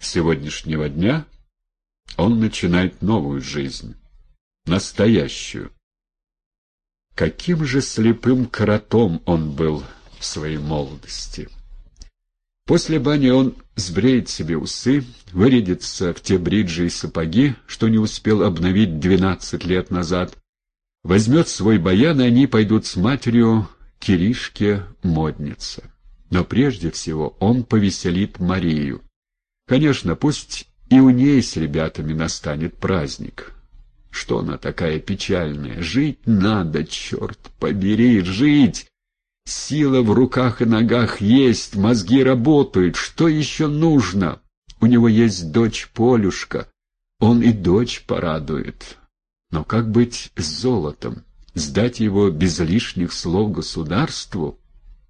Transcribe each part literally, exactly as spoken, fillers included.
сегодняшнего дня он начинает новую жизнь, настоящую. Каким же слепым кротом он был в своей молодости! После бани он сбреет себе усы, вырядится в те бриджи и сапоги, что не успел обновить двенадцать лет назад, возьмет свой баян, и они пойдут с матерью к Иришке моднице. Но прежде всего он повеселит Марию. Конечно, пусть и у ней с ребятами настанет праздник. Что она такая печальная? Жить надо, черт побери, жить! Сила в руках и ногах есть, мозги работают. Что еще нужно? У него есть дочь Полюшка. Он и дочь порадует. Но как быть с золотом? Сдать его без лишних слов государству?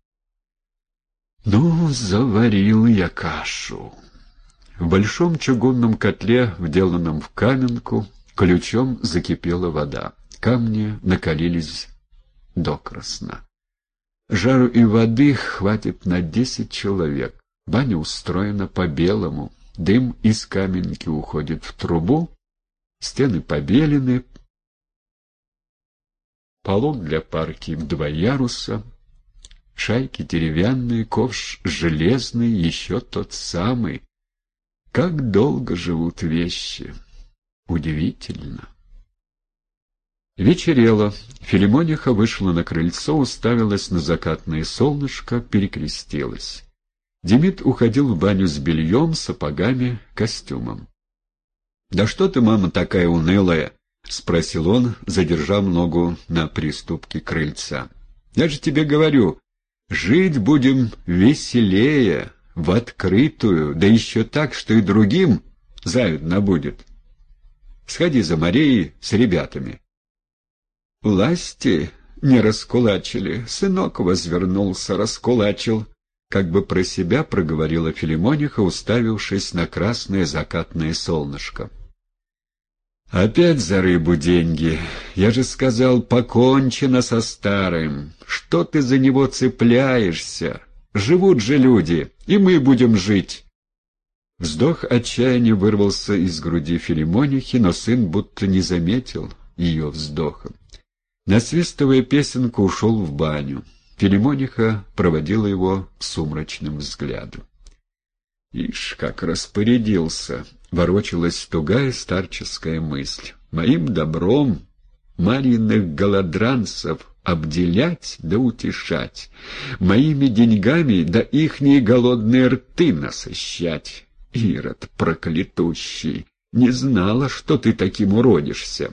Ну, заварил я кашу. В большом чугунном котле, вделанном в каменку, ключом закипела вода. Камни накалились докрасна. Жару и воды хватит на десять человек. Баня устроена по-белому. Дым из каменки уходит в трубу. Стены побелены. Полог для парки в два яруса. Шайки деревянные, ковш железный, еще тот самый. Как долго живут вещи. Удивительно. Вечерело. Филимониха вышла на крыльцо, уставилась на закатное солнышко, перекрестилась. Демид уходил в баню с бельем, сапогами, костюмом. — Да что ты, мама, такая унылая? — спросил он, задержав ногу на приступке крыльца. — Я же тебе говорю, жить будем веселее, в открытую, да еще так, что и другим завидно будет. Сходи за Марией с ребятами. Власти не раскулачили, сынок возвернулся, раскулачил, как бы про себя проговорила Филимониха, уставившись на красное закатное солнышко. Опять за рыбу деньги. Я же сказал, покончено со старым. Что ты за него цепляешься? Живут же люди, и мы будем жить. Вздох отчаяния вырвался из груди Филимонихи, но сын будто не заметил ее вздоха. Насвистывая песенку, ушел в баню. Филимониха проводила его сумрачным взглядом. «Ишь, как распорядился!» — ворочалась тугая старческая мысль. «Моим добром Марьиных голодранцев обделять да утешать, моими деньгами да ихние голодные рты насыщать. Ирод проклятущий, не знала, что ты таким уродишься».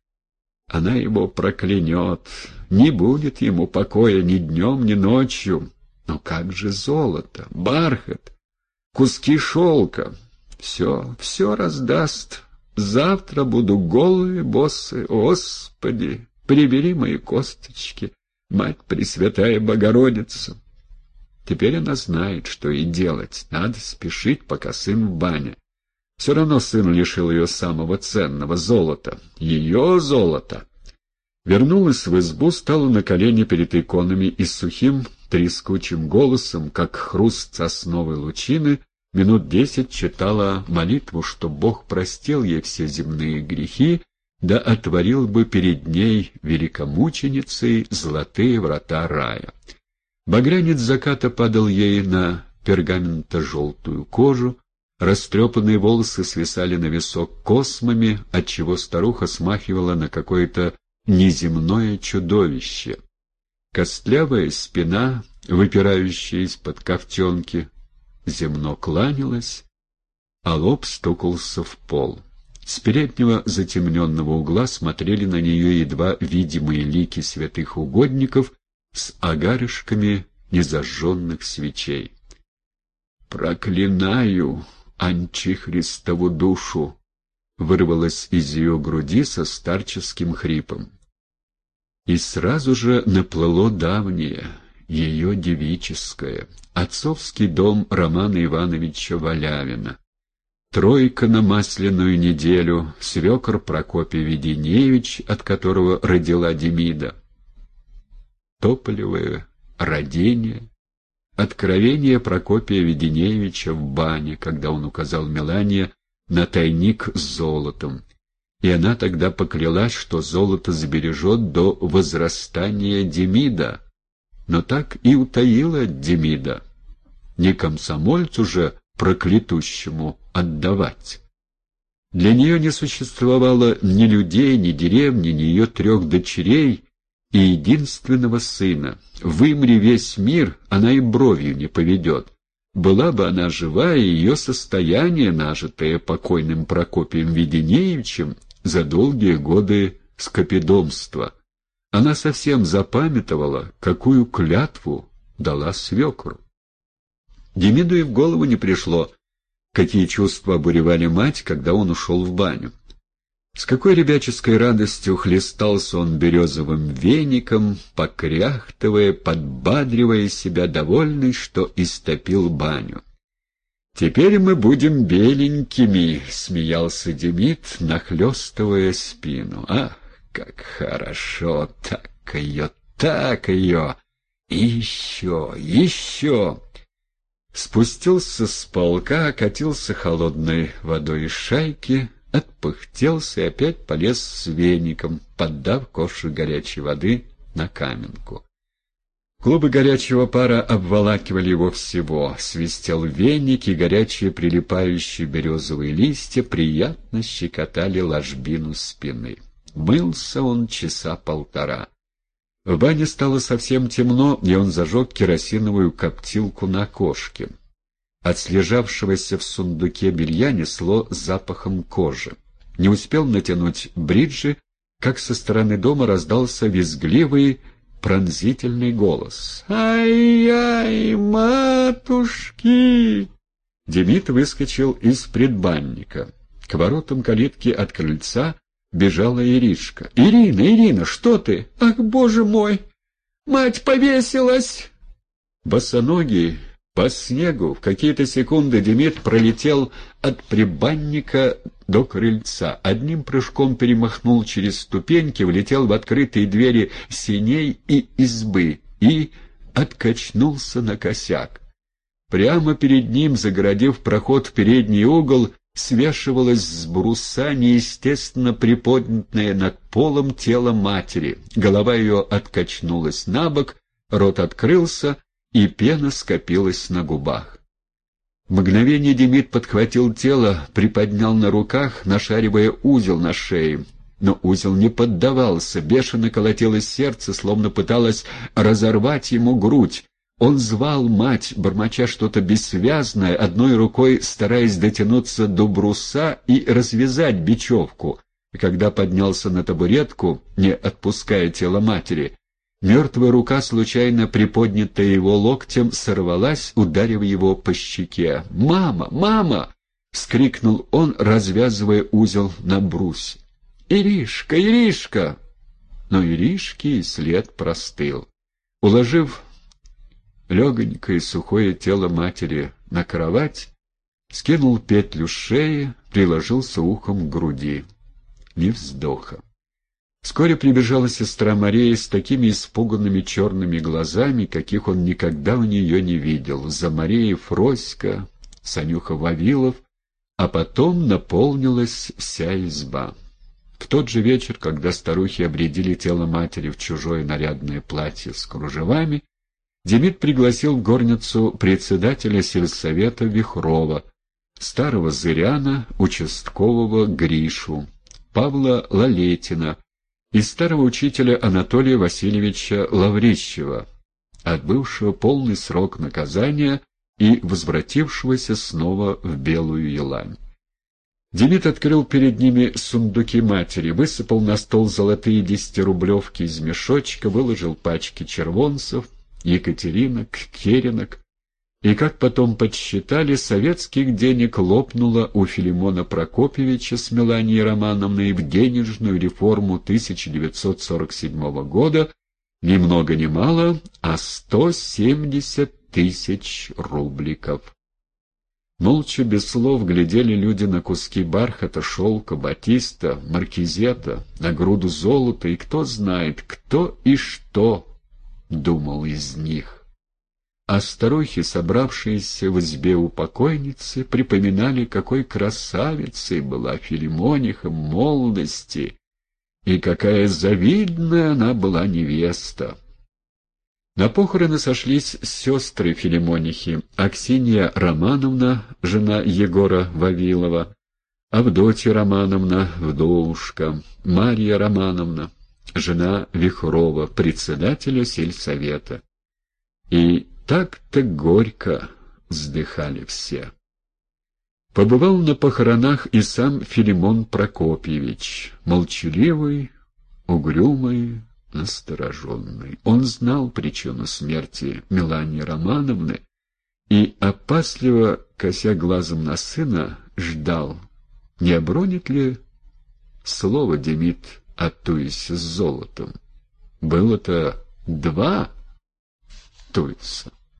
Она его проклянет, не будет ему покоя ни днем, ни ночью. Но как же золото, бархат, куски шелка? Все, все раздаст. Завтра буду голые боссы. Господи, прибери мои косточки, Мать Пресвятая Богородица. Теперь она знает, что и делать. Надо спешить, пока сын в бане. Все равно сын лишил ее самого ценного — золота. Ее золото! Вернулась в избу, стала на колени перед иконами и с сухим трескучим голосом, как хруст сосновой лучины, минут десять читала молитву, что Бог простил ей все земные грехи, да отворил бы перед ней, великомученицей, золотые врата рая. Багрянец заката падал ей на пергаментно-желтую кожу, растрепанные волосы свисали на висок космами, отчего старуха смахивала на какое-то неземное чудовище. Костлявая спина, выпирающая из-под ковтенки, земно кланялась, а лоб стукался в пол. С переднего затемненного угла смотрели на нее едва видимые лики святых угодников с огарышками незажженных свечей. «Проклинаю Анчихристову душу!» вырвалось из ее груди со старческим хрипом. И сразу же наплыло давнее, ее девическое, отцовский дом Романа Ивановича Валявина, тройка на масляную неделю, свекор Прокопий Веденеевич, от которого родила Демида, тополевое родение, откровение Прокопия Веденеевича в бане, когда он указал Мелании на тайник с золотом, и она тогда поклялась, что золото сбережет до возрастания Демида, но так и утаила Демида. Не комсомольцу же проклятущему отдавать. Для нее не существовало ни людей, ни деревни, ни ее трех дочерей и единственного сына. Вымри весь мир, она и бровью не поведет. Была бы она жива, и ее состояние, нажитое покойным Прокопием Веденеевичем за долгие годы скопидомства, она совсем запамятовала, какую клятву дала свекру. Демиду и в голову не пришло, какие чувства обуревали мать, когда он ушел в баню. С какой ребяческой радостью хлестался он березовым веником, покряхтывая, подбадривая себя, довольный, что истопил баню. «Теперь мы будем беленькими», — смеялся Демид, нахлестывая спину. «Ах, как хорошо! Так ее, так ее! И еще, еще!» Спустился с полка, окатился холодной водой из шайки, отпыхтелся и опять полез с веником, поддав ковшик горячей воды на каменку. Клубы горячего пара обволакивали его всего, свистел веник, и горячие прилипающие березовые листья приятно щекотали ложбину спины. Мылся он часа полтора. В бане стало совсем темно, и он зажег керосиновую коптилку на окошке. От слежавшегося в сундуке белья несло запахом кожи. Не успел натянуть бриджи, как со стороны дома раздался визгливый, пронзительный голос. «Ай-яй, матушки!» Демид выскочил из предбанника. К воротам калитки от крыльца бежала Иришка. «Ирина, Ирина, что ты? Ах, боже мой! Мать повесилась!» Босоногий, по снегу, в какие-то секунды Демид пролетел от прибанника до крыльца. Одним прыжком перемахнул через ступеньки, влетел в открытые двери сеней и избы и откачнулся на косяк. Прямо перед ним, загородив проход в передний угол, свешивалось с бруса неестественно приподнятое над полом тело матери. Голова ее откачнулась набок, рот открылся, и пена скопилась на губах. В мгновение Демид подхватил тело, приподнял на руках, нашаривая узел на шее. Но узел не поддавался, бешено колотилось сердце, словно пыталось разорвать ему грудь. Он звал мать, бормоча что-то бессвязное, одной рукой стараясь дотянуться до бруса и развязать бечевку. И когда поднялся на табуретку, не отпуская тело матери, мертвая рука, случайно приподнятая его локтем, сорвалась, ударив его по щеке. «Мама! Мама!» — вскрикнул он, развязывая узел на брусе. «Иришка! Иришка!» Но Иришки и след простыл. Уложив легонькое и сухое тело матери на кровать, скинул петлю с шеи, приложился ухом к груди. Ни вздоха. Вскоре прибежала сестра Мария с такими испуганными черными глазами, каких он никогда у нее не видел. За Марией Фроська, Санюха Вавилов, а потом наполнилась вся изба. В тот же вечер, когда старухи обрядили тело матери в чужое нарядное платье с кружевами, Демид пригласил в горницу председателя сельсовета Вихрова, старого зыряна, участкового Гришу, Павла Лалетина и старого учителя Анатолия Васильевича Лаврищева, отбывшего полный срок наказания и возвратившегося снова в Белую Елань. Демид открыл перед ними сундуки матери, высыпал на стол золотые десятирублевки из мешочка, выложил пачки червонцев, екатеринок, керенок, и, как потом подсчитали, советских денег лопнуло у Филимона Прокопьевича с Меланией Романовной в денежную реформу тысяча девятьсот сорок седьмого года ни много ни мало, а сто семьдесят тысяч рубликов. Молча, без слов, глядели люди на куски бархата, шелка, батиста, маркизета, на груду золота, и кто знает, кто и что думал из них. а старухи, собравшиеся в избе у покойницы, припоминали, какой красавицей была Филимониха в молодости и какая завидная она была невеста. На похороны сошлись сестры Филимонихи: Аксинья Романовна, жена Егора Вавилова, Авдотья Романовна, вдовушка, Марья Романовна, жена Вихрова, председателя сельсовета. И так-то горько вздыхали все. Побывал на похоронах и сам Филимон Прокопьевич, молчаливый, угрюмый, настороженный. Он знал причину смерти Мелании Романовны и, опасливо кося глазом на сына, ждал, не обронит ли слово Демид о туисе с золотом. Было-то два туиса.